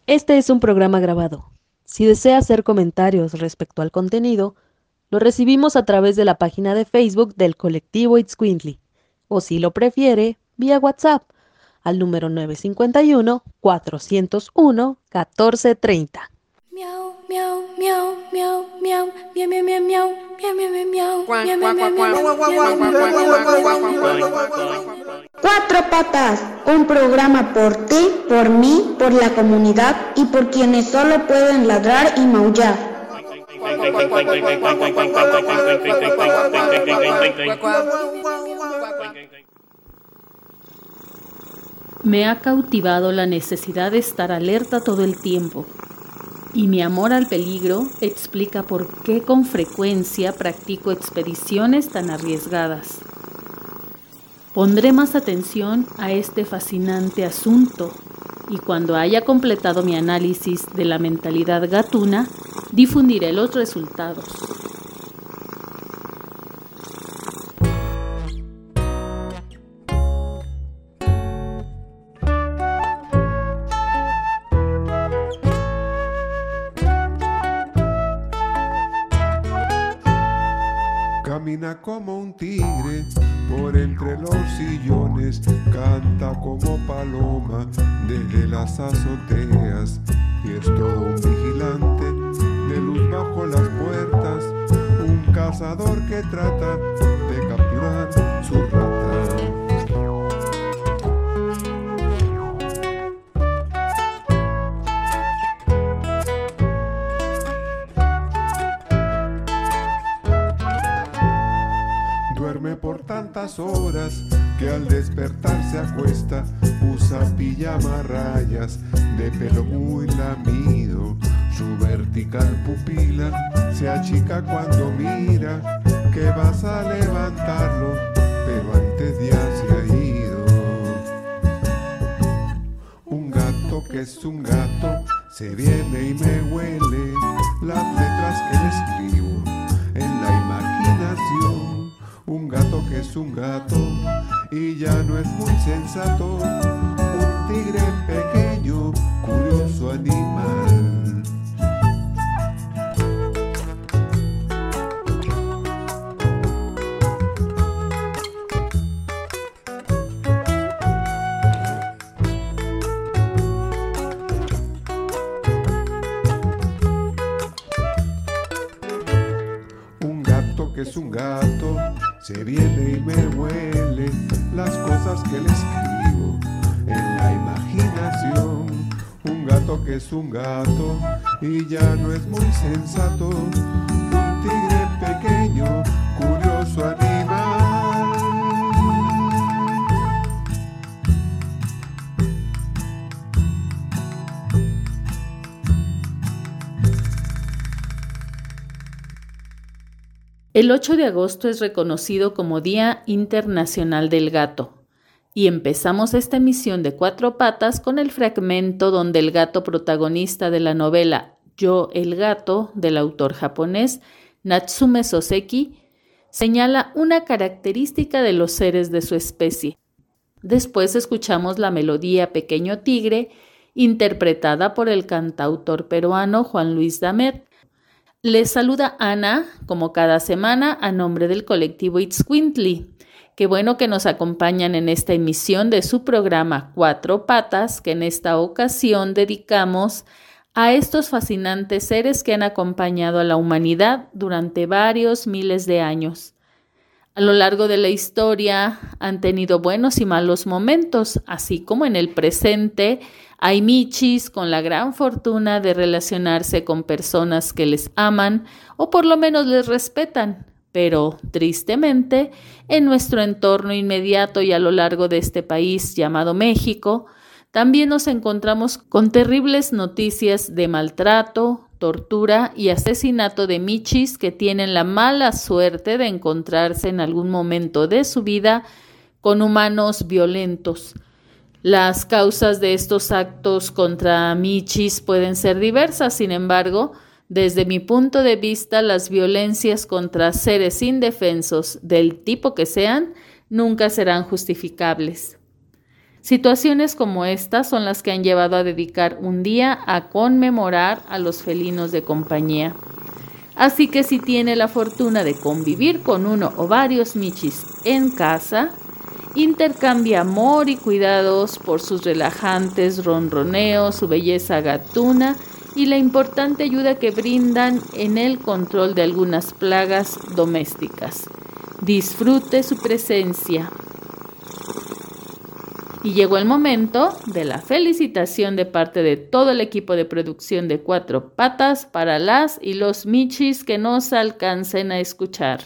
Este es un programa grabado. Si desea hacer comentarios respecto al contenido, lo recibimos a través de la página de Facebook del colectivo Itzcuintli, o si lo prefiere, vía WhatsApp, al número 951-401-1430. Miau, miau, miau, miau, miau, miau, miau, miau, miau, miau, miau, miau, miau. Cuatro Patas, un programa por ti, por mí, por la comunidad y por quienes solo pueden ladrar y maullar. Me ha cautivado la necesidad de estar alerta todo el tiempo, y mi amor al peligro explica por qué con frecuencia practico expediciones tan arriesgadas. Pondré más atención a este fascinante asunto y cuando haya completado mi análisis de la mentalidad gatuna, difundiré los resultados. Camina como un tigre por entre los sillones, canta como paloma desde las azoteas, y es todo un vigilante de luz bajo las puertas, un cazador que trata de capturar su rata. Duerme por tantas horas que al despertar se acuesta, usa pijama a rayas de pelo muy lamido, su vertical pupila se achica cuando mira que vas a levantarlo, pero antes ya se ha ido. Un gato que es un gato se viene y me huele las letras que le escribo en la imaginación. Un gato que es un gato y ya no es muy sensato, un tigre pequeño, curioso animal. Un gato que es un gato se viene y me huele las cosas que le escribo en la imaginación. Un gato que es un gato y ya no es muy sensato, un tigre pequeño, curioso animal. El 8 de agosto es reconocido como Día Internacional del Gato y empezamos esta emisión de Cuatro Patas con el fragmento donde el gato protagonista de la novela Yo el gato del autor japonés Natsume Soseki señala una característica de los seres de su especie. Después escuchamos la melodía Pequeño Tigre interpretada por el cantautor peruano Juan Luis Damet. Les saluda Ana, como cada semana, a nombre del colectivo Itzcuintli. Qué bueno que nos acompañan en esta emisión de su programa Cuatro Patas, que en esta ocasión dedicamos a estos fascinantes seres que han acompañado a la humanidad durante varios miles de años. A lo largo de la historia han tenido buenos y malos momentos, así como en el presente hay michis con la gran fortuna de relacionarse con personas que les aman o por lo menos les respetan, pero tristemente en nuestro entorno inmediato y a lo largo de este país llamado México, también nos encontramos con terribles noticias de maltrato, tortura y asesinato de michis que tienen la mala suerte de encontrarse en algún momento de su vida con humanos violentos. Las causas de estos actos contra michis pueden ser diversas, sin embargo, desde mi punto de vista, las violencias contra seres indefensos, del tipo que sean, nunca serán justificables. Situaciones como estas son las que han llevado a dedicar un día a conmemorar a los felinos de compañía. Así que si tiene la fortuna de convivir con uno o varios michis en casa, intercambie amor y cuidados por sus relajantes ronroneos, su belleza gatuna y la importante ayuda que brindan en el control de algunas plagas domésticas. Disfrute su presencia. Y llegó el momento de la felicitación de parte de todo el equipo de producción de Cuatro Patas para las y los michis que nos alcancen a escuchar.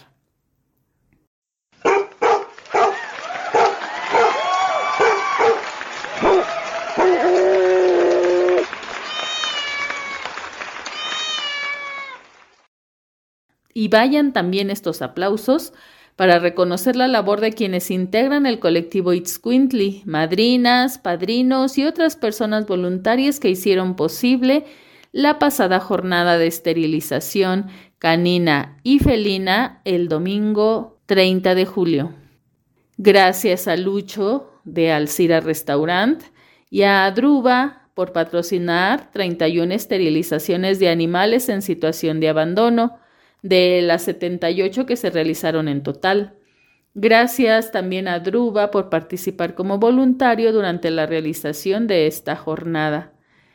Y vayan también estos aplausos para reconocer la labor de quienes integran el colectivo Itzcuintli, madrinas, padrinos y otras personas voluntarias que hicieron posible la pasada jornada de esterilización canina y felina el domingo 30 de julio. Gracias a Lucho de Alcira Restaurant y a Adruba por patrocinar 31 esterilizaciones de animales en situación de abandono, de las 78 que se realizaron en total. Gracias también a Druba por participar como voluntario durante la realización de esta jornada.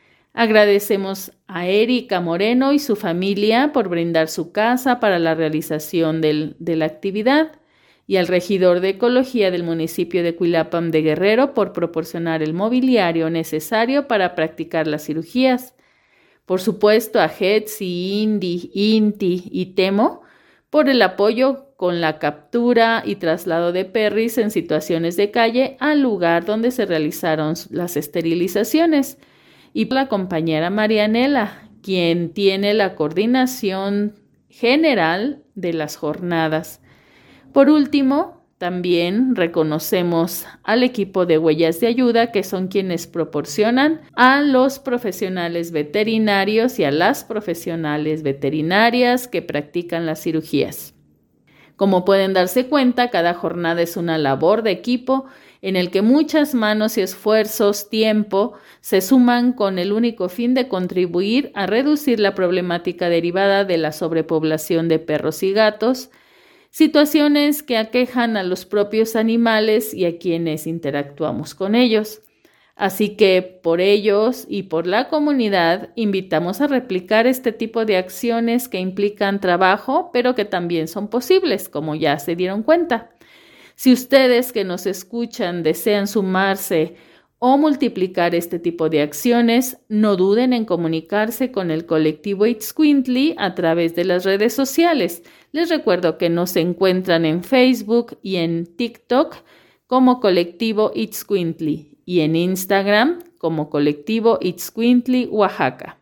Agradecemos a Erika Moreno y su familia por brindar su casa para la realización de la actividad y al regidor de Ecología del municipio de Cuilapam de Guerrero por proporcionar el mobiliario necesario para practicar las cirugías. Por supuesto a Hetzi, Indy, Inti y Temo por el apoyo con la captura y traslado de perris en situaciones de calle al lugar donde se realizaron las esterilizaciones. Y la compañera Marianela, quien tiene la coordinación general de las jornadas. Por último, también reconocemos al equipo de Huellas de Ayuda, que son quienes proporcionan a los profesionales veterinarios y a las profesionales veterinarias que practican las cirugías. Como pueden darse cuenta, cada jornada es una labor de equipo en el que muchas manos y esfuerzos, tiempo, se suman con el único fin de contribuir a reducir la problemática derivada de la sobrepoblación de perros y gatos, situaciones que aquejan a los propios animales y a quienes interactuamos con ellos. Así que por ellos y por la comunidad invitamos a replicar este tipo de acciones que implican trabajo, pero que también son posibles, como ya se dieron cuenta. Si ustedes que nos escuchan desean sumarse o multiplicar este tipo de acciones, no duden en comunicarse con el colectivo Itzcuintli a través de las redes sociales. Les recuerdo que nos encuentran en Facebook y en TikTok como colectivo Itzcuintli y en Instagram como colectivo Itzcuintli Oaxaca.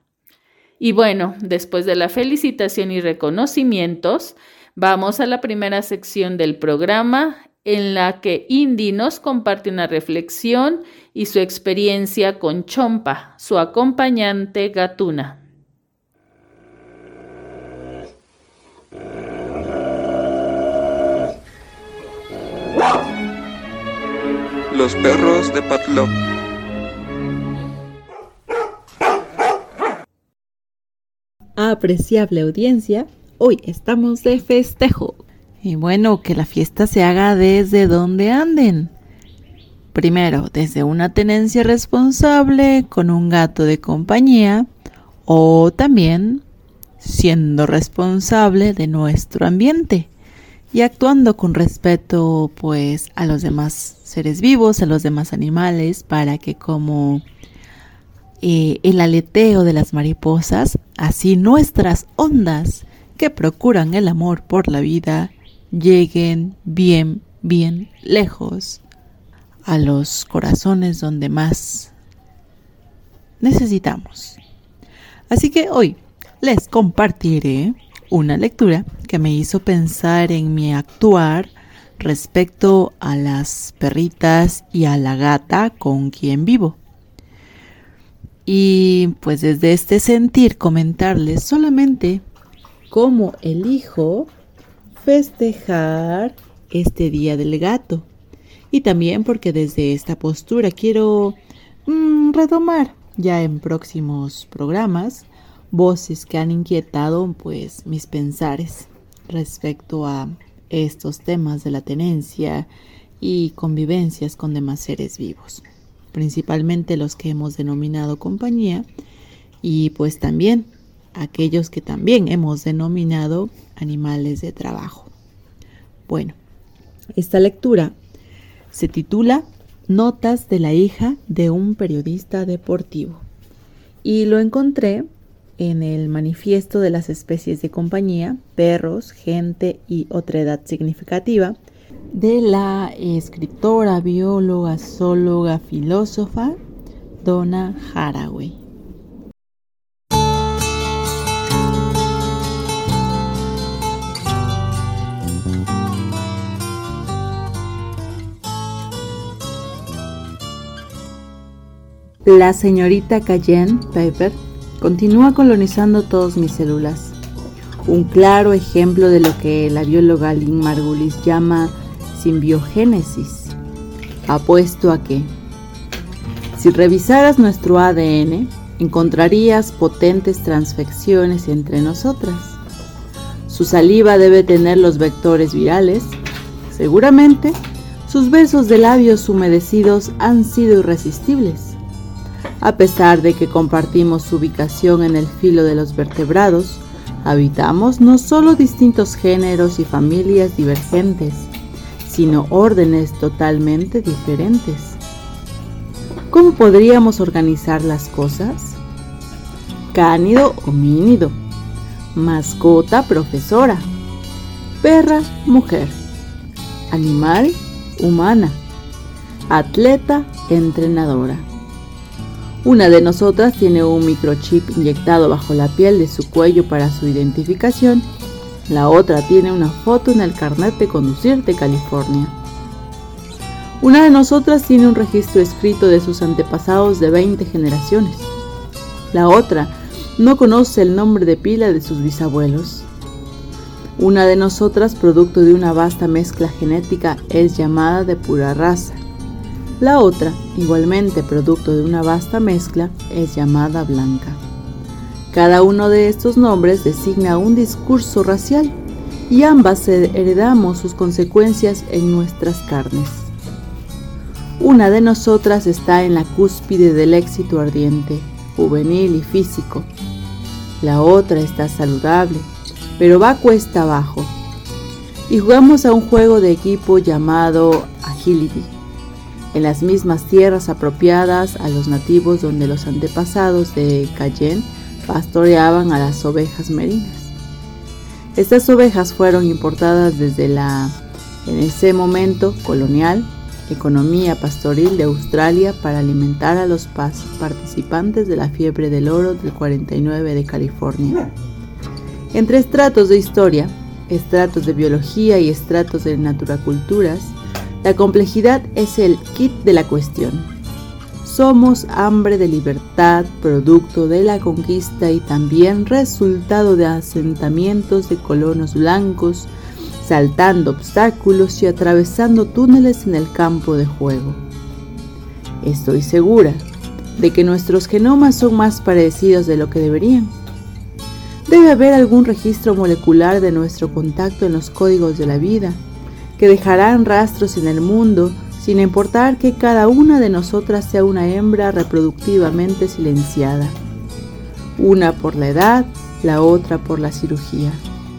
Y bueno, después de la felicitación y reconocimientos, vamos a la primera sección del programa en la que Indy nos comparte una reflexión y su experiencia con Chompa, su acompañante gatuna. Los perros de Patlock. Apreciable audiencia, hoy estamos de festejo. Y bueno, que la fiesta se haga desde donde anden. Primero, desde una tenencia responsable con un gato de compañía o también siendo responsable de nuestro ambiente y actuando con respeto pues a los demás seres vivos, a los demás animales, para que como el aleteo de las mariposas, así nuestras ondas que procuran el amor por la vida lleguen bien, bien lejos a los corazones donde más necesitamos. Así que hoy les compartiré una lectura que me hizo pensar en mi actuar respecto a las perritas y a la gata con quien vivo. Y pues desde este sentir comentarles solamente cómo elijo festejar este Día del Gato, y también porque desde esta postura quiero retomar ya en próximos programas voces que han inquietado pues mis pensares respecto a estos temas de la tenencia y convivencias con demás seres vivos, principalmente los que hemos denominado compañía y pues también aquellos que también hemos denominado animales de trabajo. Bueno, esta lectura se titula Notas de la hija de un periodista deportivo y lo encontré en el Manifiesto de las especies de compañía, perros, gente y otra edad significativa de la escritora, bióloga, zoóloga, filósofa Donna Haraway. La señorita Cayenne Pepper continúa colonizando todas mis células. Un claro ejemplo de lo que la bióloga Lynn Margulis llama simbiogénesis. Apuesto a que, si revisaras nuestro ADN, encontrarías potentes transfecciones entre nosotras. Su saliva debe tener los vectores virales. Seguramente, sus besos de labios humedecidos han sido irresistibles. A pesar de que compartimos su ubicación en el filo de los vertebrados, habitamos no solo distintos géneros y familias divergentes, sino órdenes totalmente diferentes. ¿Cómo podríamos organizar las cosas? Cánido, homínido. Mascota, profesora. Perra, mujer. Animal, humana. Atleta, entrenadora. Una de nosotras tiene un microchip inyectado bajo la piel de su cuello para su identificación. La otra tiene una foto en el carnet de conducir de California. Una de nosotras tiene un registro escrito de sus antepasados de 20 generaciones. La otra no conoce el nombre de pila de sus bisabuelos. Una de nosotras, producto de una vasta mezcla genética, es llamada de pura raza. La otra, igualmente producto de una vasta mezcla, es llamada blanca. Cada uno de estos nombres designa un discurso racial y ambas heredamos sus consecuencias en nuestras carnes. Una de nosotras está en la cúspide del éxito ardiente, juvenil y físico. La otra está saludable, pero va cuesta abajo. Y jugamos a un juego de equipo llamado Agility, en las mismas tierras apropiadas a los nativos donde los antepasados de Cayenne pastoreaban a las ovejas merinas. Estas ovejas fueron importadas desde la, en ese momento, colonial, economía pastoril de Australia para alimentar a los participantes de la fiebre del oro del 49 de California. Entre estratos de historia, estratos de biología y estratos de naturaculturas, la complejidad es el kit de la cuestión. Somos hambre de libertad, producto de la conquista y también resultado de asentamientos de colonos blancos, saltando obstáculos y atravesando túneles en el campo de juego. Estoy segura de que nuestros genomas son más parecidos de lo que deberían. Debe haber algún registro molecular de nuestro contacto en los códigos de la vida, que dejarán rastros en el mundo sin importar que cada una de nosotras sea una hembra reproductivamente silenciada. Una por la edad, la otra por la cirugía.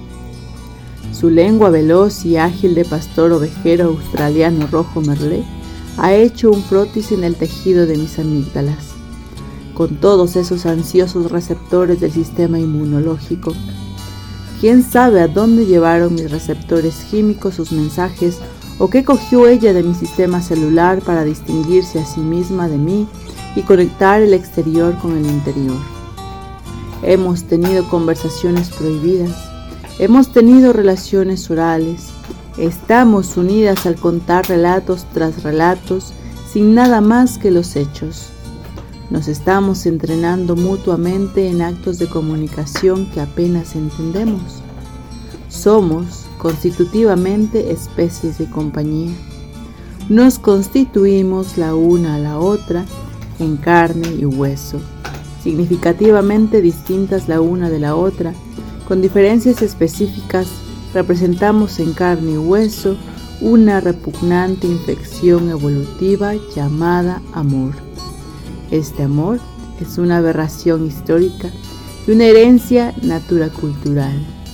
Su lengua veloz y ágil de pastor ovejero australiano rojo merlé ha hecho un frotis en el tejido de mis amígdalas, con todos esos ansiosos receptores del sistema inmunológico. ¿Quién sabe a dónde llevaron mis receptores químicos sus mensajes o qué cogió ella de mi sistema celular para distinguirse a sí misma de mí y conectar el exterior con el interior? Hemos tenido conversaciones prohibidas, hemos tenido relaciones orales, estamos unidas al contar relatos tras relatos sin nada más que los hechos. Nos estamos entrenando mutuamente en actos de comunicación que apenas entendemos. Somos constitutivamente especies de compañía. nos constituimos la una a la otra en carne y hueso, significativamente distintas la una de la otra, con diferencias específicas. Representamos en carne y hueso una repugnante infección evolutiva llamada amor. Este amor es una aberración histórica y una herencia naturacultural.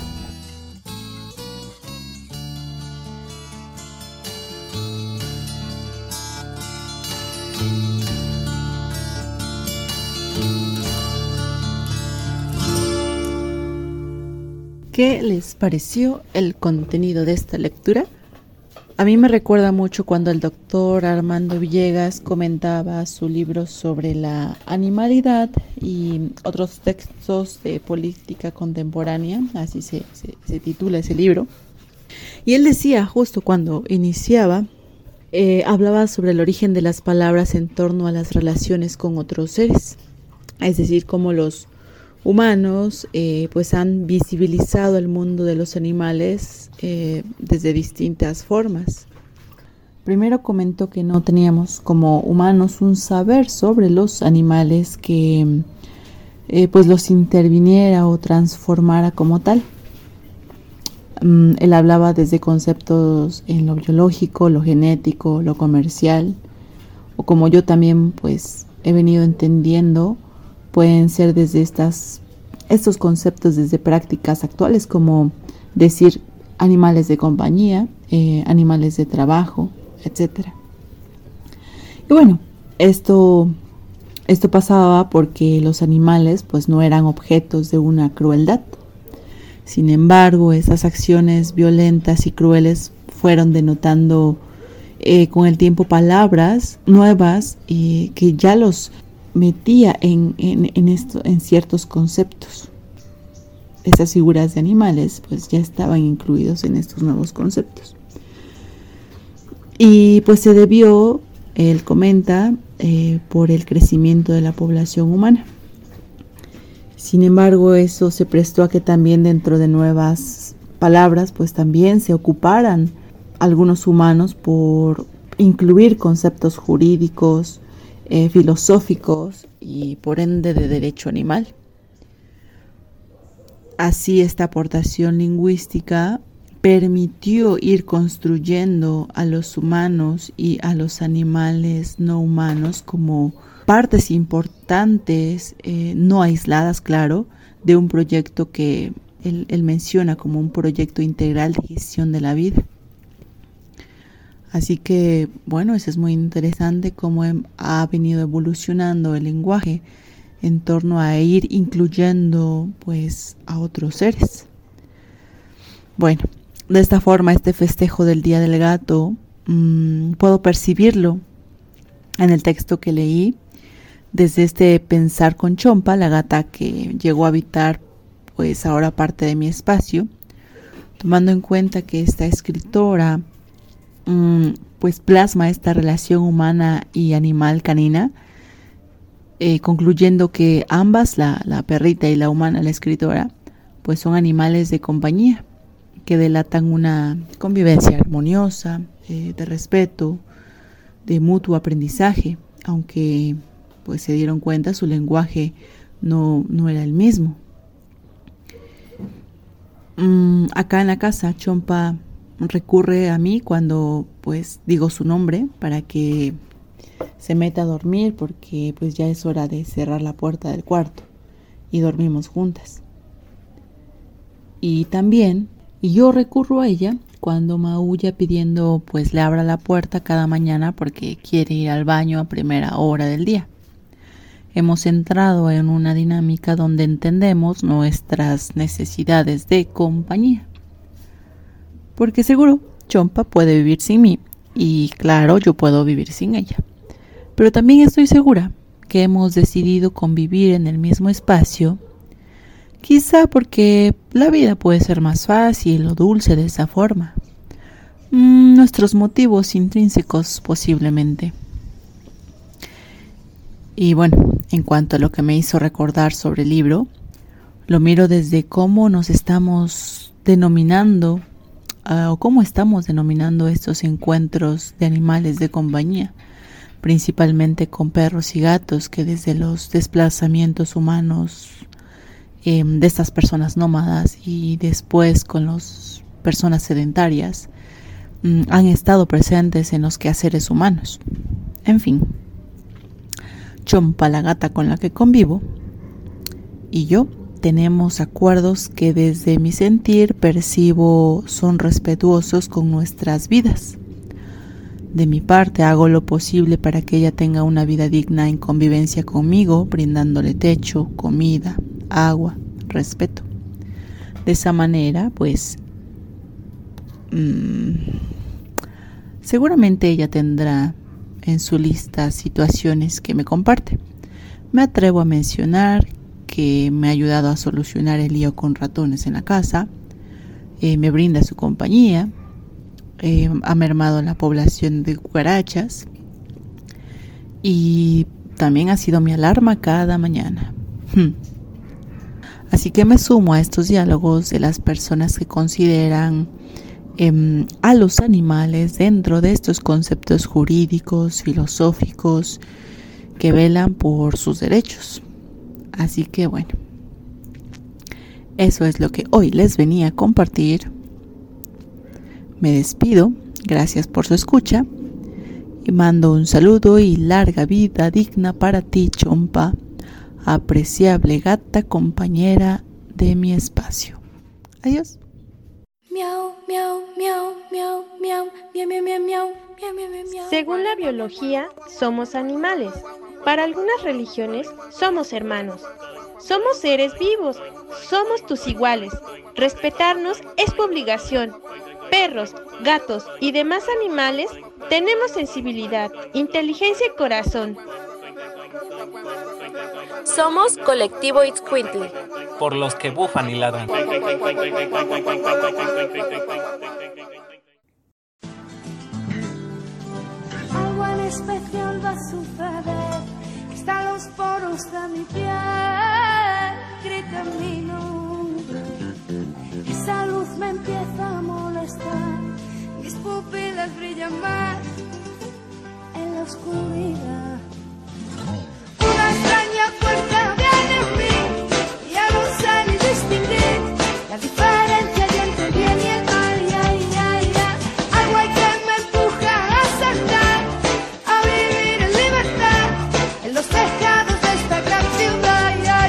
¿Qué les pareció el contenido de esta lectura? A mí me recuerda mucho cuando el doctor Armando Villegas comentaba su libro sobre la animalidad y otros textos de política contemporánea, así se titula ese libro. Y él decía, justo cuando iniciaba, hablaba sobre el origen de las palabras en torno a las relaciones con otros seres, es decir, cómo los humanos pues han visibilizado el mundo de los animales desde distintas formas. Primero comentó que no teníamos como humanos un saber sobre los animales que pues los interviniera o transformara como tal. Él hablaba desde conceptos en lo biológico, lo genético, lo comercial, o como yo también pues he venido entendiendo, pueden ser desde estos conceptos desde prácticas actuales, como decir animales de compañía, animales de trabajo, etc. Y bueno, esto pasaba porque los animales pues no eran objetos de una crueldad. Sin embargo, esas acciones violentas y crueles fueron denotando con el tiempo palabras nuevas que ya los metía en ciertos conceptos. Esas figuras de animales pues ya estaban incluidos en estos nuevos conceptos. Y pues se debió, él comenta, por el crecimiento de la población humana. Sin embargo, eso se prestó a que también dentro de nuevas palabras pues también se ocuparan algunos humanos por incluir conceptos jurídicos, filosóficos y por ende de derecho animal. Así esta aportación lingüística permitió ir construyendo a los humanos y a los animales no humanos como partes importantes, no aisladas, claro, de un proyecto que él menciona como un proyecto integral de gestión de la vida. Así que, bueno, eso es muy interesante cómo ha venido evolucionando el lenguaje en torno a ir incluyendo, pues, a otros seres. Bueno, de esta forma, este festejo del Día del Gato, puedo percibirlo en el texto que leí, desde este pensar con Chompa, la gata que llegó a habitar, pues, ahora parte de mi espacio, tomando en cuenta que esta escritora pues plasma esta relación humana y animal canina, concluyendo que ambas, la perrita y la humana, la escritora, pues son animales de compañía que delatan una convivencia armoniosa, de respeto, de mutuo aprendizaje, aunque pues se dieron cuenta su lenguaje no era el mismo. Acá en la casa Chompa recurre a mí cuando pues digo su nombre para que se meta a dormir, porque pues ya es hora de cerrar la puerta del cuarto y dormimos juntas. Y yo recurro a ella cuando maulla pidiendo pues le abra la puerta cada mañana porque quiere ir al baño a primera hora del día. Hemos entrado en una dinámica donde entendemos nuestras necesidades de compañía. Porque seguro Chompa puede vivir sin mí y claro, yo puedo vivir sin ella. Pero también estoy segura que hemos decidido convivir en el mismo espacio, quizá porque la vida puede ser más fácil o dulce de esa forma. Nuestros motivos intrínsecos posiblemente. Y bueno, en cuanto a lo que me hizo recordar sobre el libro, lo miro desde cómo nos estamos denominando o cómo estamos denominando estos encuentros de animales de compañía, principalmente con perros y gatos que desde los desplazamientos humanos de estas personas nómadas y después con las personas sedentarias han estado presentes en los quehaceres humanos. En fin, Chompa, la gata con la que convivo, y yo tenemos acuerdos que desde mi sentir percibo son respetuosos con nuestras vidas. De mi parte hago lo posible para que ella tenga una vida digna en convivencia conmigo, brindándole techo, comida, agua, respeto. De esa manera, pues, seguramente ella tendrá en su lista situaciones que me comparte. Me atrevo a mencionar que me ha ayudado a solucionar el lío con ratones en la casa, me brinda su compañía, ha mermado la población de cucarachas y también ha sido mi alarma cada mañana. Así que me sumo a estos diálogos de las personas que consideran a los animales dentro de estos conceptos jurídicos, filosóficos, que velan por sus derechos. Así que bueno, eso es lo que hoy les venía a compartir. Me despido, gracias por su escucha y mando un saludo y larga vida digna para ti, Chompa, apreciable gata compañera de mi espacio. Adiós. Miau, miau, miau, miau, miau, miau, miau, miau, miau, miau, miau, miau. Según la biología, somos animales. Para algunas religiones, somos hermanos. Somos seres vivos. Somos tus iguales. Respetarnos es tu obligación. Perros, gatos y demás animales tenemos sensibilidad, inteligencia y corazón. Somos Colectivo Itzcuintli. Por los que bufan y ladran. Algo en especial va a suceder, que están los poros de mi piel, grita mi nombre. Esa luz me empieza a molestar, mis pupilas brillan más en la oscuridad. Una extraña fuerza viene en mí, ya no sé ni distinguir la diferencia entre el bien y el mal. Algo hay que me empuja a saltar, a vivir en libertad, en los tejados de esta gran ciudad.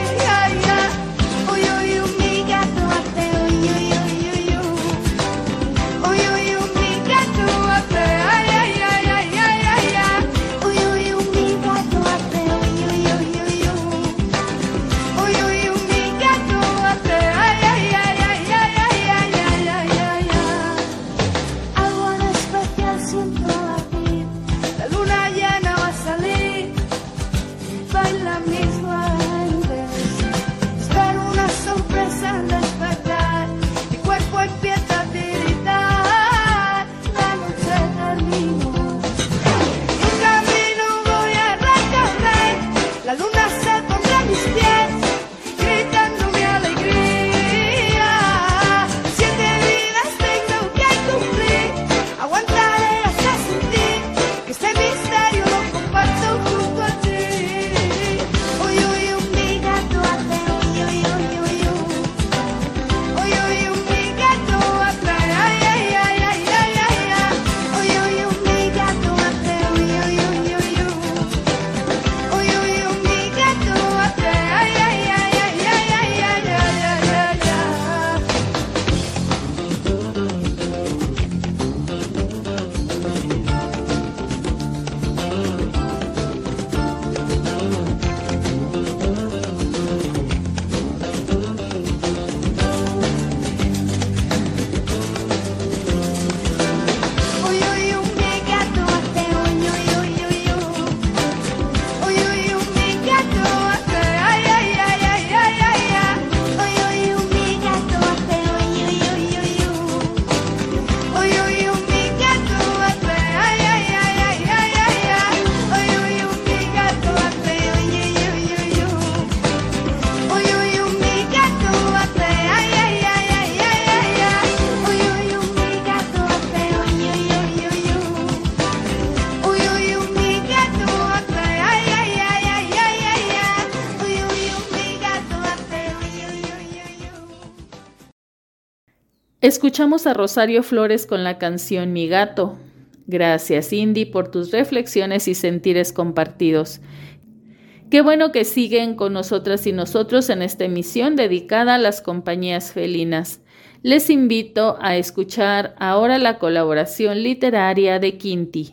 Escuchamos a Rosario Flores con la canción Mi Gato. Gracias, Indy, por tus reflexiones y sentires compartidos. Qué bueno que siguen con nosotras y nosotros en esta emisión dedicada a las compañías felinas. Les invito a escuchar ahora la colaboración literaria de Quinti.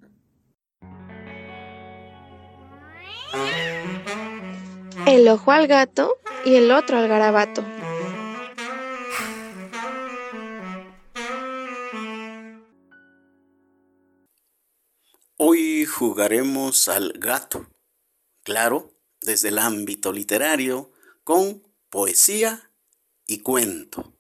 El ojo al gato y el otro al garabato. Hoy jugaremos al gato, claro, desde el ámbito literario, con poesía y cuento.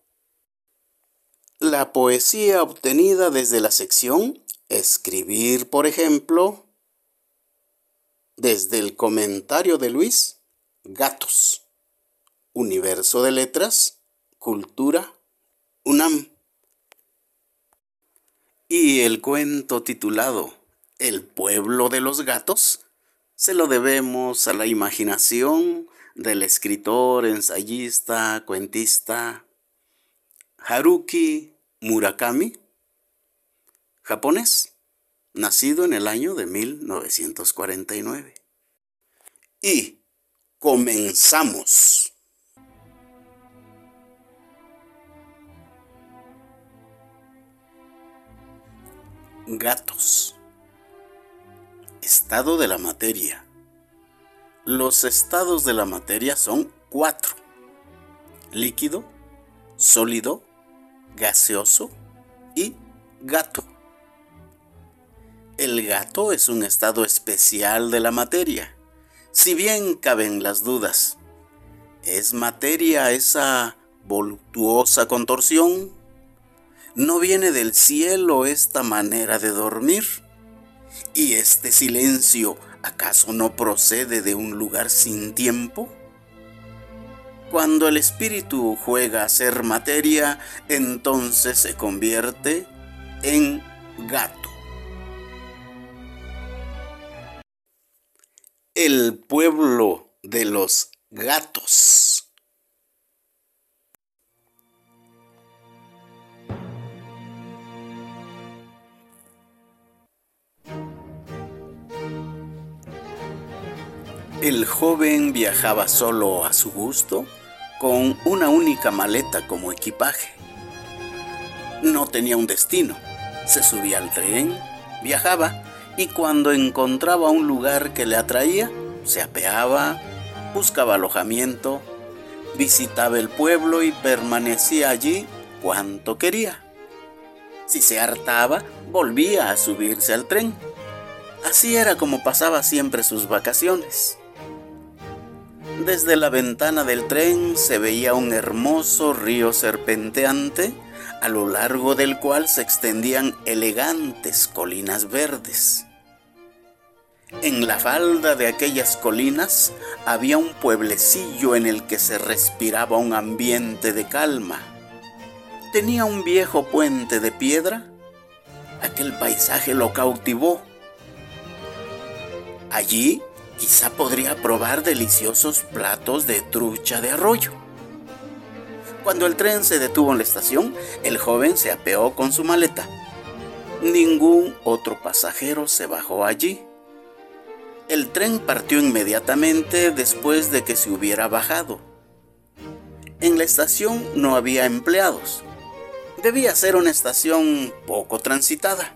La poesía obtenida desde la sección Escribir, por ejemplo, desde el comentario de Luis, Gatos, Universo de Letras, Cultura, UNAM. Y el cuento titulado El pueblo de los gatos se lo debemos a la imaginación del escritor, ensayista, cuentista Haruki Murakami, japonés, nacido en el año de 1949. Y comenzamos. Gatos. Estado de la materia. Los estados de la materia son 4: líquido, sólido, gaseoso y gato. El gato es un estado especial de la materia. Si bien caben las dudas, ¿es materia esa voluptuosa contorsión? ¿No viene del cielo esta manera de dormir? ¿Y este silencio acaso no procede de un lugar sin tiempo? Cuando el espíritu juega a ser materia, entonces se convierte en gato. El pueblo de los gatos. El joven viajaba solo a su gusto, con una única maleta como equipaje. No tenía un destino. Se subía al tren, viajaba, y cuando encontraba un lugar que le atraía, se apeaba, buscaba alojamiento, visitaba el pueblo y permanecía allí cuanto quería. Si se hartaba, volvía a subirse al tren. Así era como pasaba siempre sus vacaciones. Desde la ventana del tren se veía un hermoso río serpenteante, a lo largo del cual se extendían elegantes colinas verdes. En la falda de aquellas colinas había un pueblecillo en el que se respiraba un ambiente de calma. Tenía un viejo puente de piedra. Aquel paisaje lo cautivó. Allí quizá podría probar deliciosos platos de trucha de arroyo. Cuando el tren se detuvo en la estación, el joven se apeó con su maleta. Ningún otro pasajero se bajó allí. El tren partió inmediatamente después de que se hubiera bajado. En la estación no había empleados. Debía ser una estación poco transitada.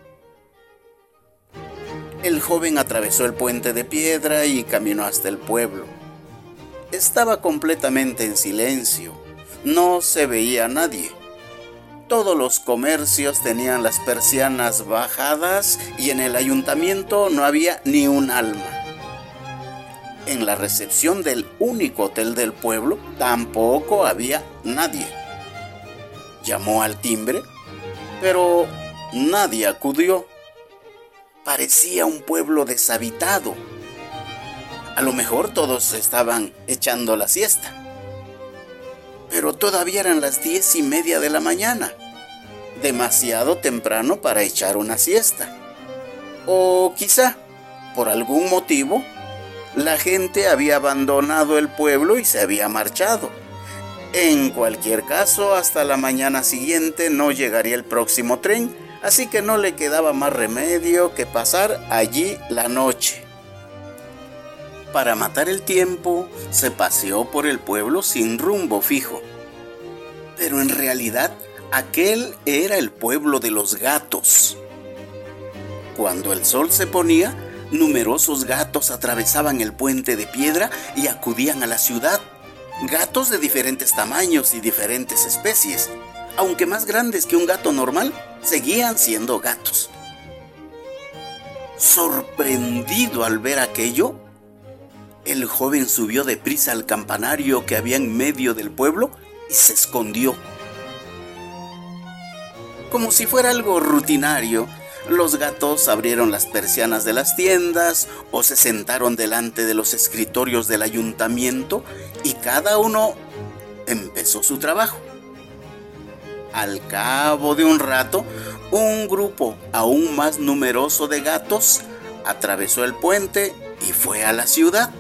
El joven atravesó el puente de piedra y caminó hasta el pueblo. Estaba completamente en silencio. No se veía a nadie. Todos los comercios tenían las persianas bajadas y en el ayuntamiento no había ni un alma. En la recepción del único hotel del pueblo tampoco había nadie. Llamó al timbre, pero nadie acudió. Parecía un pueblo deshabitado. A lo mejor todos estaban echando la siesta. Pero todavía eran las 10:30 de la mañana. Demasiado temprano para echar una siesta. O quizá, por algún motivo, la gente había abandonado el pueblo y se había marchado. En cualquier caso, hasta la mañana siguiente no llegaría el próximo tren, así que no le quedaba más remedio que pasar allí la noche. Para matar el tiempo, se paseó por el pueblo sin rumbo fijo. Pero en realidad, aquel era el pueblo de los gatos. Cuando el sol se ponía, numerosos gatos atravesaban el puente de piedra y acudían a la ciudad. Gatos de diferentes tamaños y diferentes especies, aunque más grandes que un gato normal, seguían siendo gatos. Sorprendido al ver aquello, el joven subió deprisa al campanario que había en medio del pueblo y se escondió. Como si fuera algo rutinario, los gatos abrieron las persianas de las tiendas o se sentaron delante de los escritorios del ayuntamiento y cada uno empezó su trabajo. Al cabo de un rato, un grupo aún más numeroso de gatos atravesó el puente y fue a la ciudad.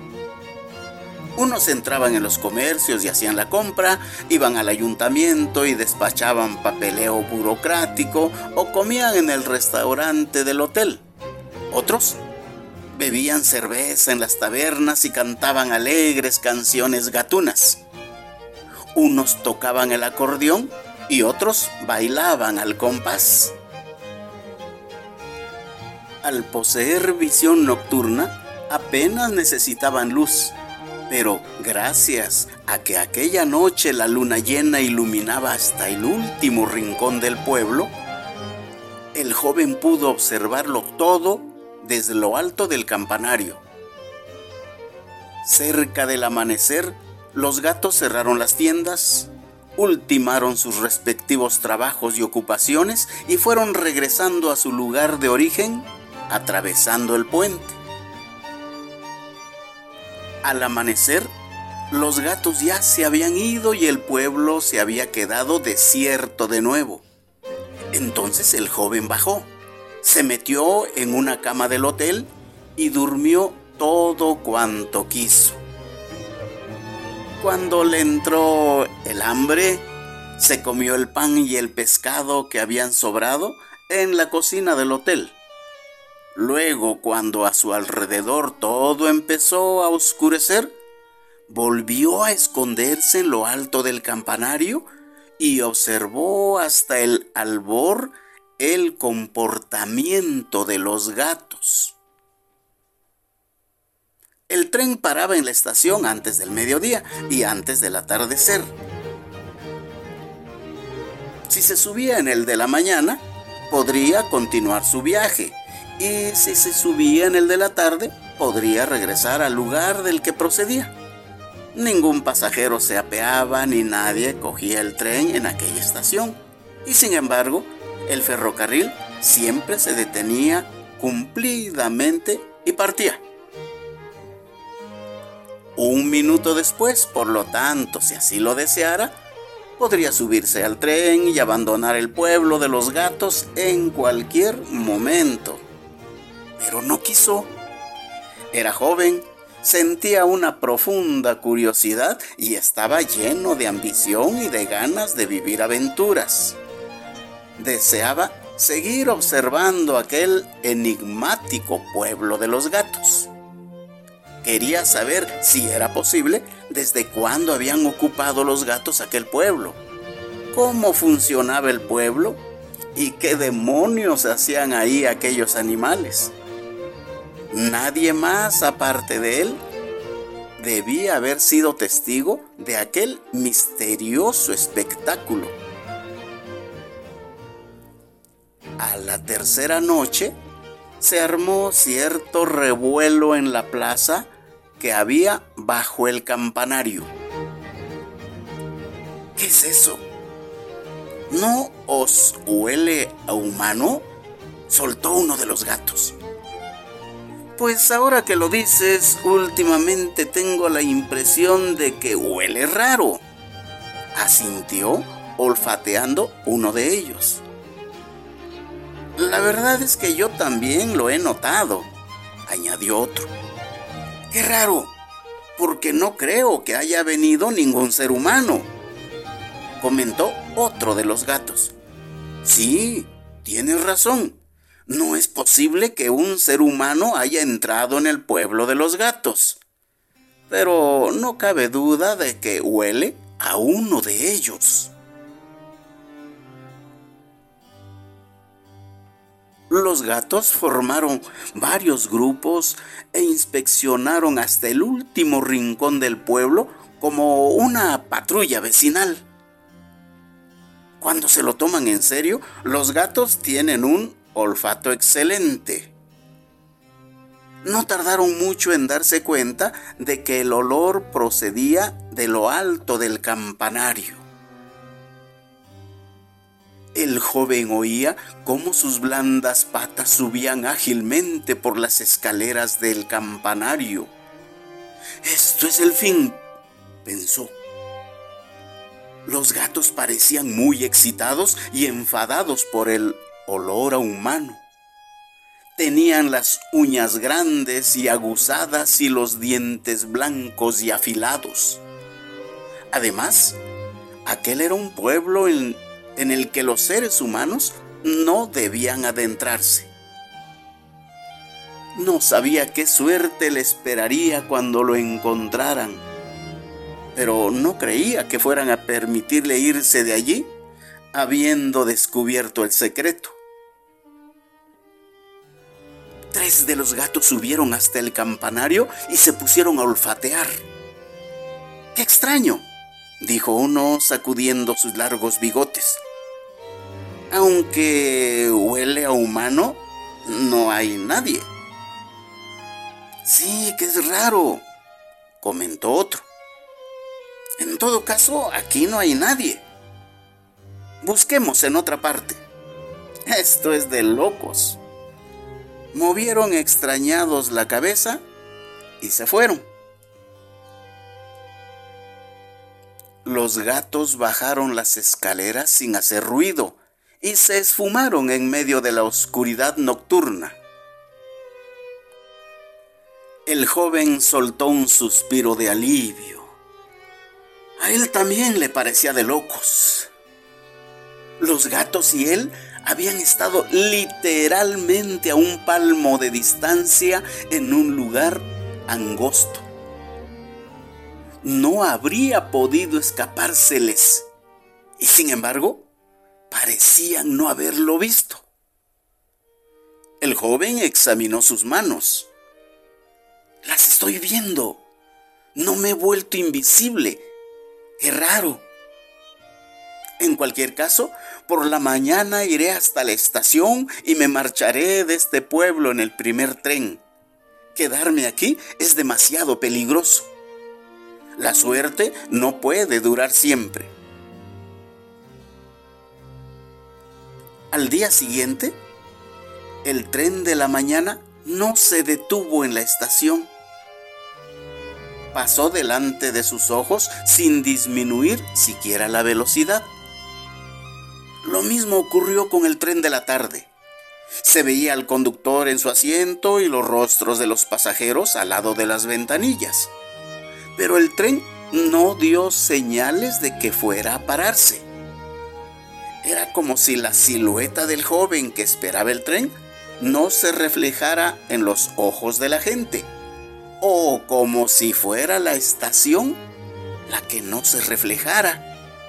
Unos entraban en los comercios y hacían la compra, iban al ayuntamiento y despachaban papeleo burocrático o comían en el restaurante del hotel. Otros bebían cerveza en las tabernas y cantaban alegres canciones gatunas. Unos tocaban el acordeón y otros bailaban al compás. Al poseer visión nocturna, apenas necesitaban luz. Pero gracias a que aquella noche la luna llena iluminaba hasta el último rincón del pueblo, el joven pudo observarlo todo desde lo alto del campanario. Cerca del amanecer, los gatos cerraron las tiendas, ultimaron sus respectivos trabajos y ocupaciones y fueron regresando a su lugar de origen, atravesando el puente. Al amanecer, los gatos ya se habían ido y el pueblo se había quedado desierto de nuevo. Entonces el joven bajó, se metió en una cama del hotel y durmió todo cuanto quiso. Cuando le entró el hambre, se comió el pan y el pescado que habían sobrado en la cocina del hotel. Luego, cuando a su alrededor todo empezó a oscurecer, volvió a esconderse en lo alto del campanario y observó hasta el albor el comportamiento de los gatos. El tren paraba en la estación antes del mediodía y antes del atardecer. Si se subía en el de la mañana, podría continuar su viaje. Y si se subía en el de la tarde, podría regresar al lugar del que procedía. Ningún pasajero se apeaba ni nadie cogía el tren en aquella estación. Y sin embargo, el ferrocarril siempre se detenía cumplidamente y partía. Un minuto después, por lo tanto, si así lo deseara, podría subirse al tren y abandonar el pueblo de los gatos en cualquier momento. Pero no quiso. Era joven, sentía una profunda curiosidad y estaba lleno de ambición y de ganas de vivir aventuras. Deseaba seguir observando aquel enigmático pueblo de los gatos. Quería saber si era posible desde cuándo habían ocupado los gatos aquel pueblo, cómo funcionaba el pueblo y qué demonios hacían ahí aquellos animales. Nadie más aparte de él debía haber sido testigo de aquel misterioso espectáculo. A la tercera noche se armó cierto revuelo en la plaza que había bajo el campanario. ¿Qué es eso? ¿No os huele a humano?, soltó uno de los gatos. Pues ahora que lo dices, últimamente tengo la impresión de que huele raro, asintió olfateando uno de ellos. La verdad es que yo también lo he notado, añadió otro. ¡Qué raro! porque no creo que haya venido ningún ser humano, comentó otro de los gatos. Sí, tienes razón. No es posible que un ser humano haya entrado en el pueblo de los gatos. Pero no cabe duda de que huele a uno de ellos. Los gatos formaron varios grupos e inspeccionaron hasta el último rincón del pueblo como una patrulla vecinal. Cuando se lo toman en serio, los gatos tienen un olfato excelente. No tardaron mucho en darse cuenta de que el olor procedía de lo alto del campanario. El joven oía cómo sus blandas patas subían ágilmente por las escaleras del campanario. «Esto es el fin», pensó. Los gatos parecían muy excitados y enfadados por el olor a humano. Tenían las uñas grandes y aguzadas y los dientes blancos y afilados. Además, aquel era un pueblo en el que los seres humanos no debían adentrarse. No sabía qué suerte le esperaría cuando lo encontraran, pero no creía que fueran a permitirle irse de allí, habiendo descubierto el secreto. 3 de los gatos subieron hasta el campanario y se pusieron a olfatear. «¡Qué extraño!», dijo uno sacudiendo sus largos bigotes. «Aunque huele a humano, no hay nadie». «Sí, que es raro», comentó otro. «En todo caso, aquí no hay nadie. Busquemos en otra parte. Esto es de locos». Movieron extrañados la cabeza y se fueron. Los gatos bajaron las escaleras sin hacer ruido y se esfumaron en medio de la oscuridad nocturna. El joven soltó un suspiro de alivio. A él también le parecía de locos. Los gatos y él habían estado literalmente a un palmo de distancia en un lugar angosto. No habría podido escapárseles, y sin embargo, parecían no haberlo visto. El joven examinó sus manos. «Las estoy viendo. No me he vuelto invisible. ¡Qué raro! En cualquier caso, por la mañana iré hasta la estación y me marcharé de este pueblo en el primer tren. Quedarme aquí es demasiado peligroso. La suerte no puede durar siempre». Al día siguiente, el tren de la mañana no se detuvo en la estación. Pasó delante de sus ojos sin disminuir siquiera la velocidad. Lo mismo ocurrió con el tren de la tarde. Se veía al conductor en su asiento y los rostros de los pasajeros al lado de las ventanillas. Pero el tren no dio señales de que fuera a pararse. Era como si la silueta del joven que esperaba el tren no se reflejara en los ojos de la gente, o como si fuera la estación la que no se reflejara.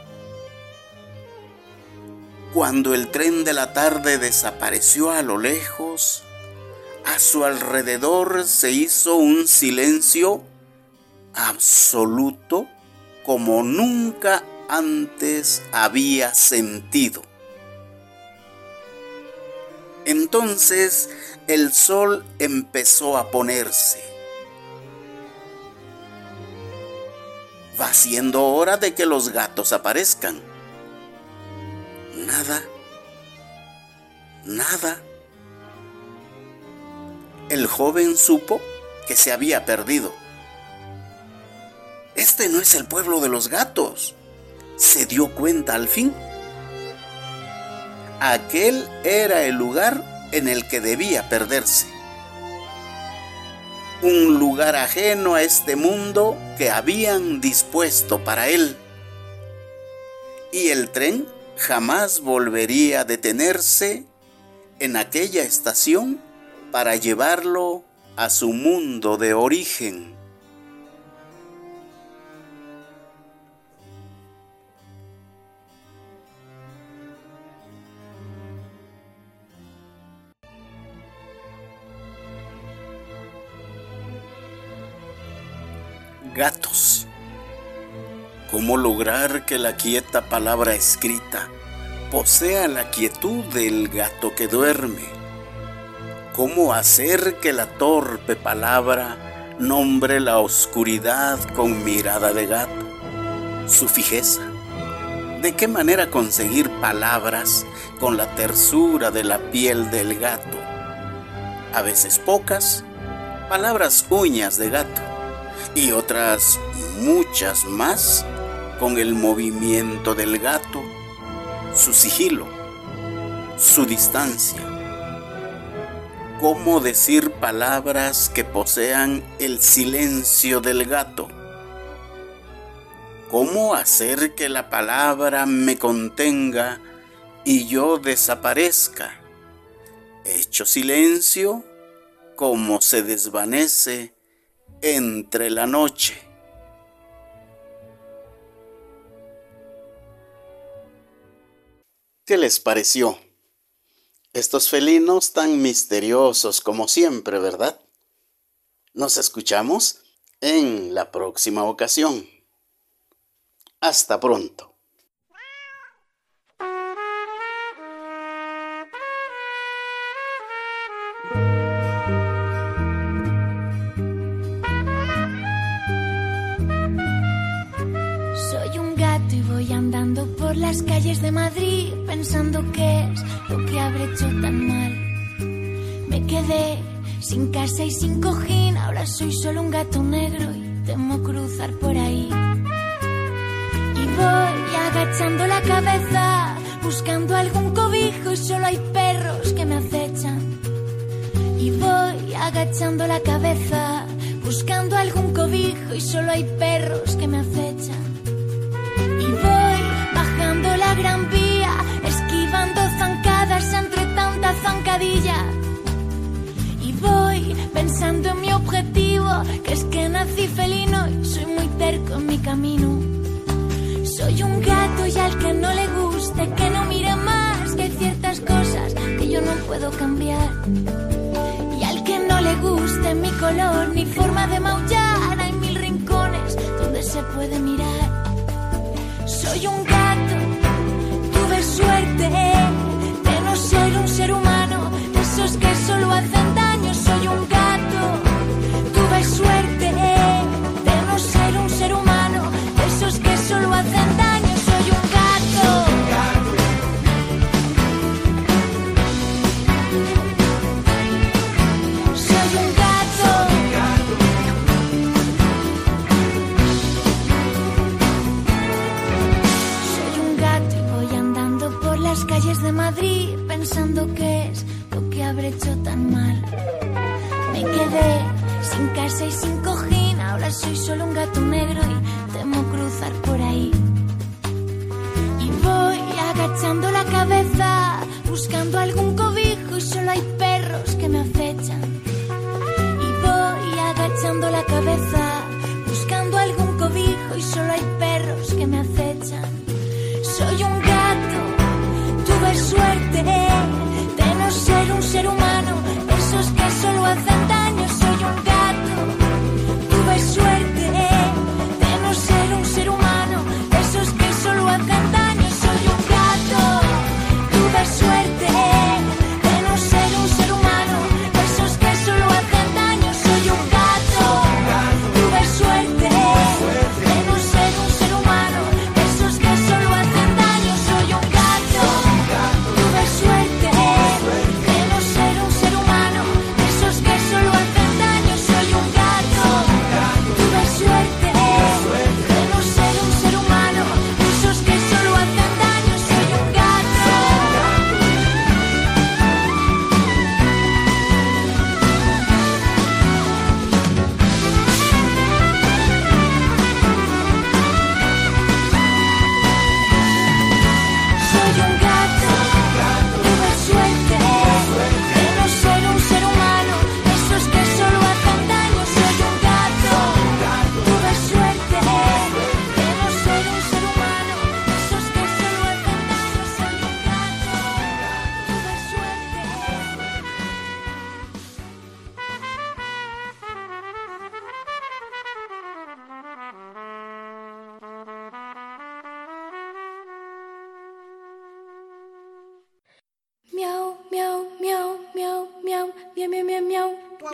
Cuando el tren de la tarde desapareció a lo lejos, a su alrededor se hizo un silencio absoluto como nunca antes había sentido. Entonces el sol empezó a ponerse. Va siendo hora de que los gatos aparezcan. Nada. El joven supo que se había perdido. Este no es el pueblo de los gatos, se dio cuenta al fin. Aquel era el lugar en el que debía perderse. un lugar ajeno a este mundo que habían dispuesto para él. Y el tren jamás volvería a detenerse en aquella estación para llevarlo a su mundo de origen. Gatos. ¿Cómo lograr que la quieta palabra escrita posea la quietud del gato que duerme? ¿Cómo hacer que la torpe palabra nombre la oscuridad con mirada de gato? Su fijeza. ¿De qué manera conseguir palabras con la tersura de la piel del gato? A veces pocas, palabras uñas de gato, y otras muchas más con el movimiento del gato, su sigilo, su distancia. ¿Cómo decir palabras que posean el silencio del gato? ¿Cómo hacer que la palabra me contenga y yo desaparezca? Hecho silencio, como se desvanece entre la noche. ¿Qué les pareció? Estos felinos tan misteriosos como siempre, ¿verdad? Nos escuchamos en la próxima ocasión. Hasta pronto. Soy un gato y voy andando por las calles de Madrid pensando qué es lo que habré hecho tan mal. Me quedé sin casa y sin cojín, ahora soy solo un gato negro y temo cruzar por ahí. Y voy agachando la cabeza buscando algún cobijo y solo hay perros que me acechan. Y voy agachando la cabeza buscando algún cobijo y solo hay perros que me acechan. Y voy bajando la Gran Vía, esquivando zancadas entre tanta zancadilla. Y voy pensando en mi objetivo, que es que nací felino y soy muy terco en mi camino. Soy un gato y al que no le guste que no mire más, que hay ciertas cosas que yo no puedo cambiar. Y al que no le guste mi color ni forma de maullar, hay mil rincones donde se puede mirar. Soy un gato, tuve suerte de no ser un ser humano, de esos que solo hacen daño. Soy un gato, tuve suerte de no ser un ser humano, de esos que solo hacen daño. Soy un gato. Soy un gato. Las calles de Madrid pensando qué es lo que habré hecho tan mal. Me quedé sin casa y sin cojín, ahora soy solo un gato negro y temo cruzar por ahí. Y voy agachando la cabeza buscando algún cobijo y solo hay perros que me acechan. Y voy agachando la cabeza buscando algún cobijo y solo hay perros que me acechan. Soy un gato, tuve suerte de no ser un ser humano, esos que solo hacen daño. Soy un gato, tuve suerte de no ser un ser humano, esos que solo hacen daño. Soy un gato, tuve suerte de no ser un ser humano, esos que solo hacen daño. Soy un gato, tuve suerte de no ser un ser humano, esos que solo hacen daño. Soy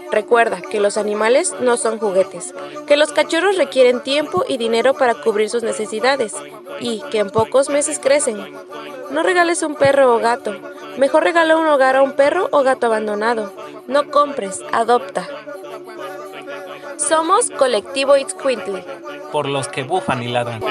Recuerda que los animales no son juguetes, que los cachorros requieren tiempo y dinero para cubrir sus necesidades y que en pocos meses crecen. No regales un perro o gato, mejor regala un hogar a un perro o gato abandonado. No compres, adopta. Somos Colectivo Itzcuintli. Por los que bufan y ladran.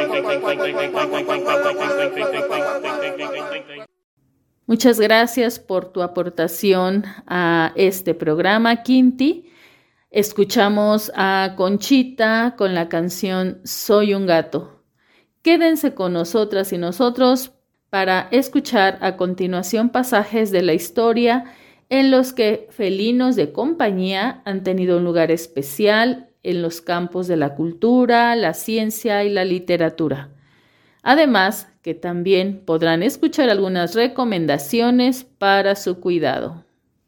Muchas gracias por tu aportación a este programa, Quinti. Escuchamos a Conchita con la canción Soy un gato. Quédense con nosotras y nosotros para escuchar a continuación pasajes de la historia en los que felinos de compañía han tenido un lugar especial en los campos de la cultura, la ciencia y la literatura. Además, que también podrán escuchar algunas recomendaciones para su cuidado.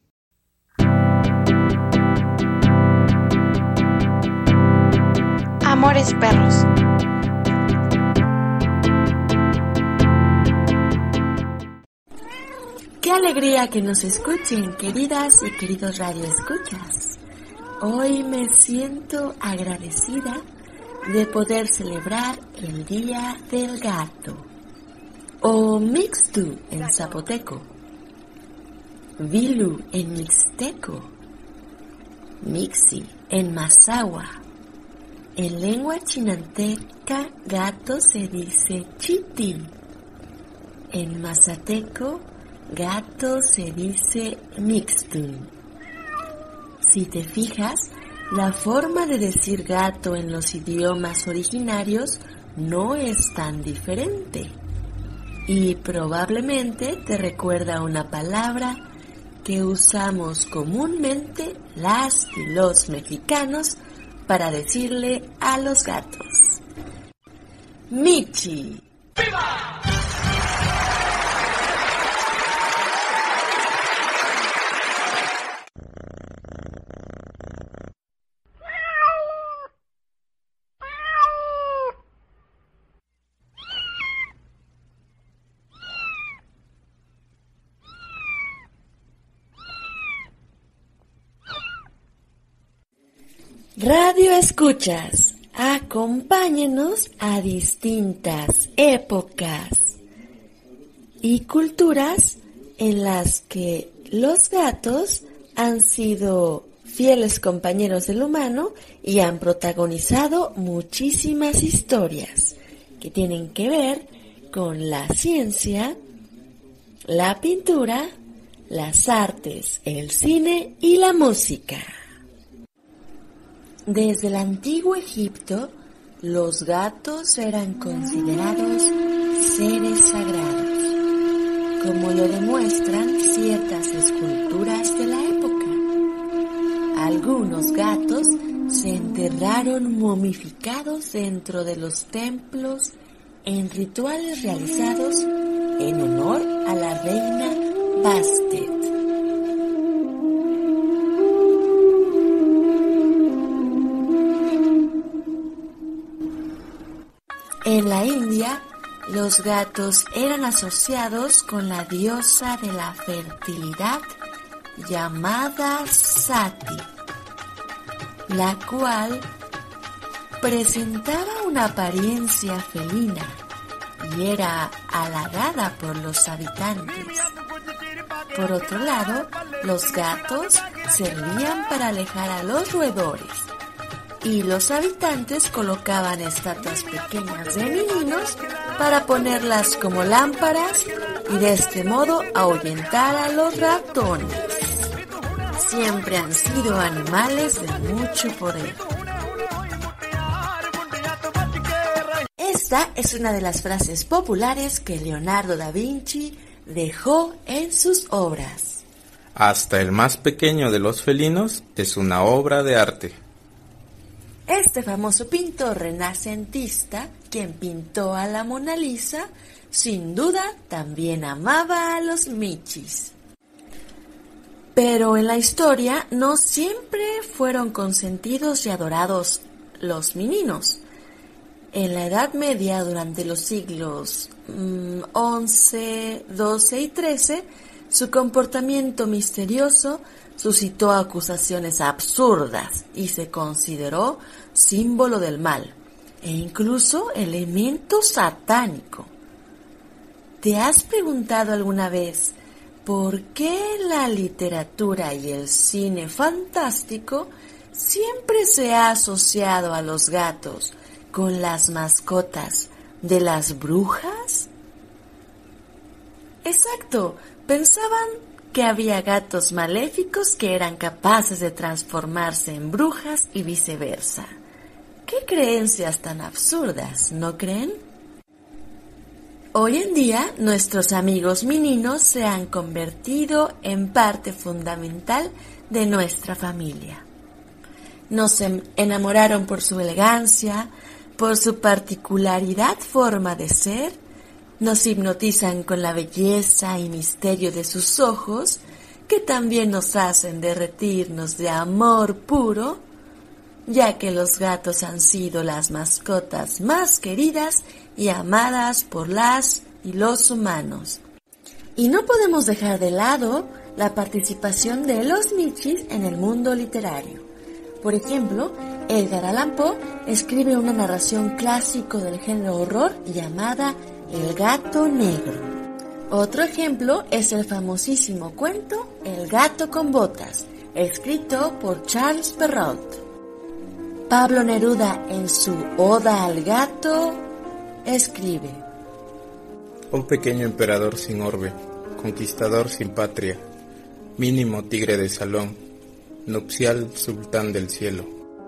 Amores perros. Qué alegría que nos escuchen, queridas y queridos radioescuchas. Hoy me siento agradecida de poder celebrar el Día del Gato, o Mixtu en zapoteco, Vilu en mixteco, Mixi en mazahua. En lengua chinanteca, gato se dice chiti. En mazateco, gato se dice mixtu. Si te fijas, la forma de decir gato en los idiomas originarios no es tan diferente. Y probablemente te recuerda una palabra que usamos comúnmente las y los mexicanos para decirle a los gatos. Michi. ¡Viva! Radio escuchas, acompáñenos a distintas épocas y culturas en las que los gatos han sido fieles compañeros del humano y han protagonizado muchísimas historias que tienen que ver con la ciencia, la pintura, las artes, el cine y la música. Desde el antiguo Egipto, los gatos eran considerados seres sagrados, como lo demuestran ciertas esculturas de la época. Algunos gatos se enterraron momificados dentro de los templos en rituales realizados en honor a la reina Bastet. En la India, los gatos eran asociados con la diosa de la fertilidad llamada Sati, la cual presentaba una apariencia felina y era halagada por los habitantes. Por otro lado, los gatos servían para alejar a los roedores y los habitantes colocaban estatuas pequeñas de meninos para ponerlas como lámparas y de este modo ahuyentar a los ratones. Siempre han sido animales de mucho poder. Esta es una de las frases populares que Leonardo da Vinci dejó en sus obras. Hasta el más pequeño de los felinos es una obra de arte. Este famoso pintor renacentista, quien pintó a la Mona Lisa, sin duda también amaba a los michis. Pero en la historia no siempre fueron consentidos y adorados los meninos. En la Edad Media, durante los siglos XI, XII y XIII, su comportamiento misterioso suscitó acusaciones absurdas y se consideró símbolo del mal e incluso elemento satánico. ¿Te has preguntado alguna vez por qué la literatura y el cine fantástico siempre se ha asociado a los gatos con las mascotas de las brujas? Exacto, pensaban que había gatos maléficos que eran capaces de transformarse en brujas y viceversa. ¿Qué creencias tan absurdas, no creen? Hoy en día, nuestros amigos mininos se han convertido en parte fundamental de nuestra familia. Nos enamoraron por su elegancia, por su particularidad forma de ser, nos hipnotizan con la belleza y misterio de sus ojos, que también nos hacen derretirnos de amor puro, ya que los gatos han sido las mascotas más queridas y amadas por las y los humanos. Y no podemos dejar de lado la participación de los michis en el mundo literario. Por ejemplo, Edgar Allan Poe escribe una narración clásico del género horror llamada El gato negro. Otro ejemplo es el famosísimo cuento El gato con botas, escrito por Charles Perrault. Pablo Neruda, en su Oda al gato, escribe: Un pequeño emperador sin orbe, conquistador sin patria, mínimo tigre de salón, nupcial sultán del cielo.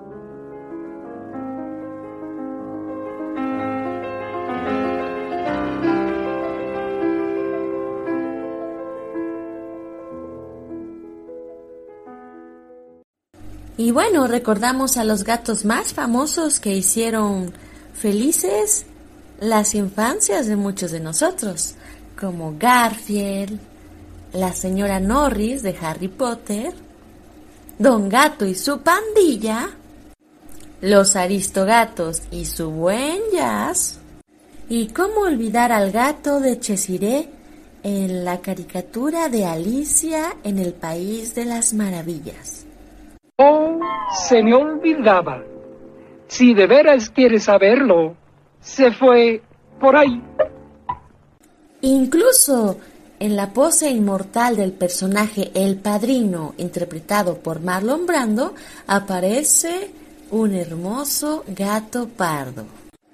Y bueno, recordamos a los gatos más famosos que hicieron felices las infancias de muchos de nosotros, como Garfield, la señora Norris de Harry Potter, Don Gato y su pandilla, los Aristogatos y su buen jazz, y cómo olvidar al gato de Cheshire en la caricatura de Alicia en el País de las Maravillas. Oh, se me olvidaba. Si de veras quieres saberlo, se fue por ahí. Incluso en la pose inmortal del personaje El Padrino, interpretado por Marlon Brando, aparece un hermoso gato pardo.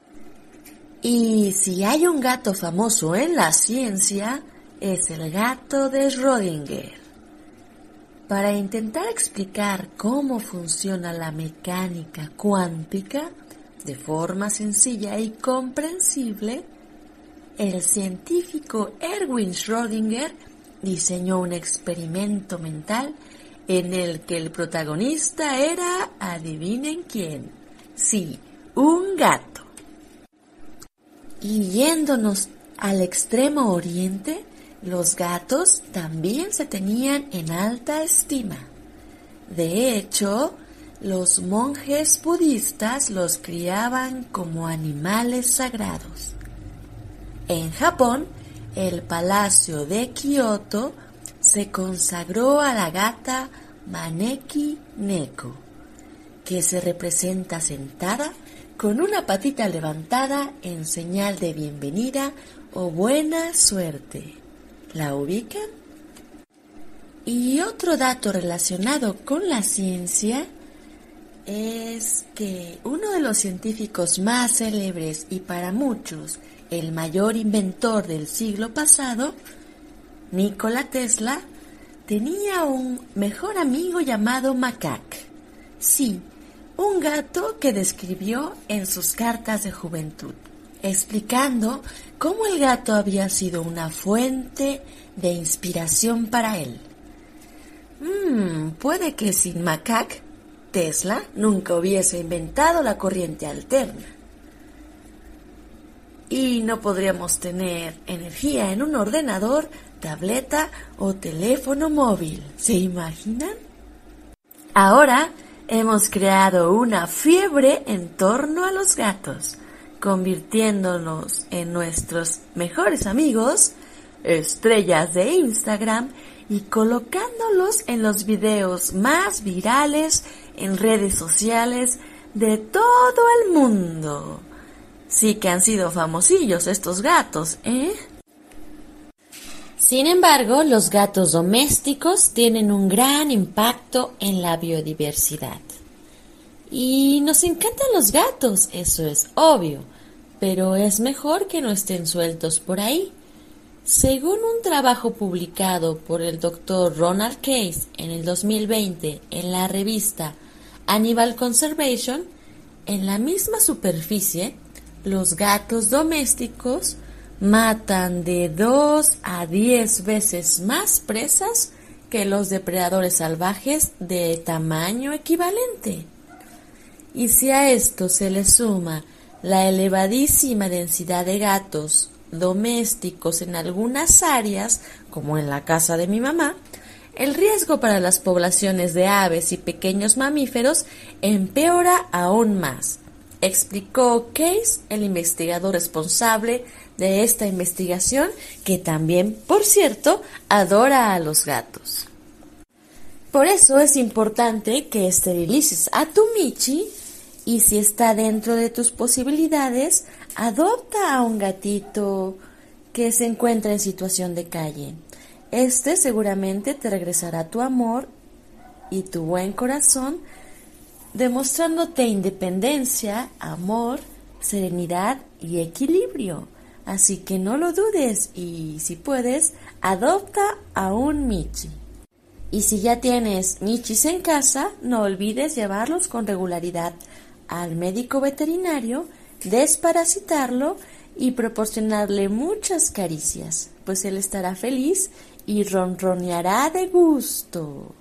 Y si hay un gato famoso en la ciencia, es el gato de Schrödinger. Para intentar explicar cómo funciona la mecánica cuántica de forma sencilla y comprensible, el científico Erwin Schrödinger diseñó un experimento mental en el que el protagonista era, adivinen quién, sí, un gato. Y yéndonos al extremo oriente, los gatos también se tenían en alta estima. De hecho, los monjes budistas los criaban como animales sagrados. En Japón, el palacio de Kioto se consagró a la gata Maneki Neko, que se representa sentada con una patita levantada en señal de bienvenida o buena suerte. ¿La ubican? Y otro dato relacionado con la ciencia es que uno de los científicos más célebres y para muchos el mayor inventor del siglo pasado, Nikola Tesla, tenía un mejor amigo llamado Macaque. Sí, un gato que describió en sus cartas de juventud, explicando cómo el gato había sido una fuente de inspiración para él. Puede que sin Macaque, Tesla nunca hubiese inventado la corriente alterna. Y no podríamos tener energía en un ordenador, tableta o teléfono móvil. ¿Se imaginan? Ahora hemos creado una fiebre en torno a los gatos, convirtiéndonos en nuestros mejores amigos, estrellas de Instagram y colocándolos en los videos más virales en redes sociales de todo el mundo. Sí que han sido famosillos estos gatos, ¿eh? Sin embargo, los gatos domésticos tienen un gran impacto en la biodiversidad. Y nos encantan los gatos, eso es obvio, pero es mejor que no estén sueltos por ahí. Según un trabajo publicado por el Dr. Ronald Case en el 2020 en la revista Animal Conservation, en la misma superficie, los gatos domésticos matan de 2 a 10 veces más presas que los depredadores salvajes de tamaño equivalente. Y si a esto se le suma la elevadísima densidad de gatos domésticos en algunas áreas, como en la casa de mi mamá, el riesgo para las poblaciones de aves y pequeños mamíferos empeora aún más, explicó Case, el investigador responsable de esta investigación, que también, por cierto, adora a los gatos. Por eso es importante que esterilices a tu Michi y, si está dentro de tus posibilidades, adopta a un gatito que se encuentra en situación de calle. Este seguramente te regresará tu amor y tu buen corazón, demostrándote independencia, amor, serenidad y equilibrio. Así que no lo dudes y, si puedes, adopta a un Michi. Y si ya tienes Michis en casa, no olvides llevarlos con regularidad al médico veterinario, desparasitarlo y proporcionarle muchas caricias, pues él estará feliz y ronroneará de gusto.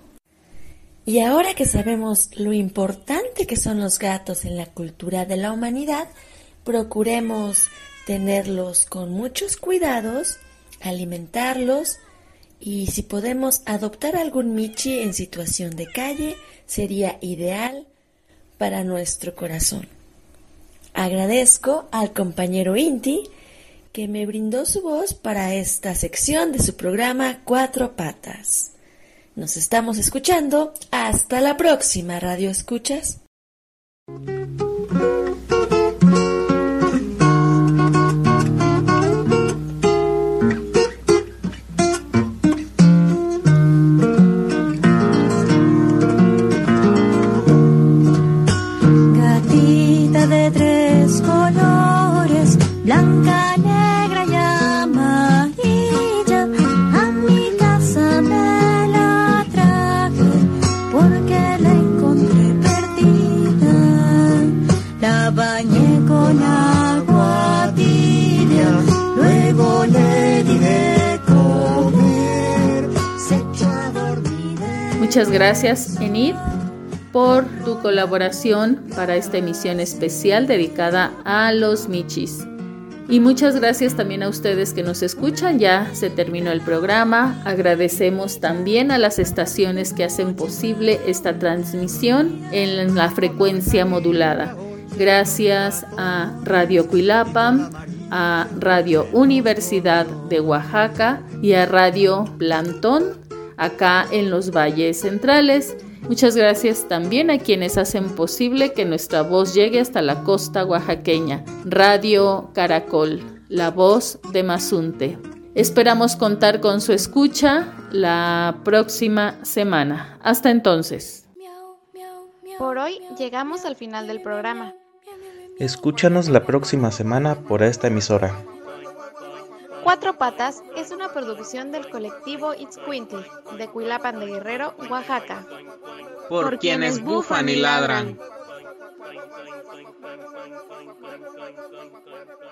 Y ahora que sabemos lo importante que son los gatos en la cultura de la humanidad, procuremos tenerlos con muchos cuidados, alimentarlos, y si podemos adoptar algún Michi en situación de calle, sería ideal para nuestro corazón. Agradezco al compañero Inti que me brindó su voz para esta sección de su programa Cuatro Patas. Nos estamos escuchando. Hasta la próxima, Radio Escuchas. Gatita de 3 colores, blanca, negra y amarilla, a mi casa me la traje porque la encontré perdida. La bañé con agua tibia, luego le di de comer, se echó a dormir. Muchas gracias, Enid, por tu colaboración para esta emisión especial dedicada a los Michis. Y muchas gracias también a ustedes que nos escuchan. Ya se terminó el programa. Agradecemos también a las estaciones que hacen posible esta transmisión en la frecuencia modulada. Gracias a Radio Cuilapa, a Radio Universidad de Oaxaca y a Radio Plantón, acá en los Valles Centrales. Muchas gracias también a quienes hacen posible que nuestra voz llegue hasta la costa oaxaqueña. Radio Caracol, la voz de Mazunte. Esperamos contar con su escucha la próxima semana. Hasta entonces. Por hoy llegamos al final del programa. Escúchanos la próxima semana por esta emisora. Cuatro Patas es una producción del colectivo Itzcuintli, de Cuilapan de Guerrero, Oaxaca. Por quienes bufan y ladran.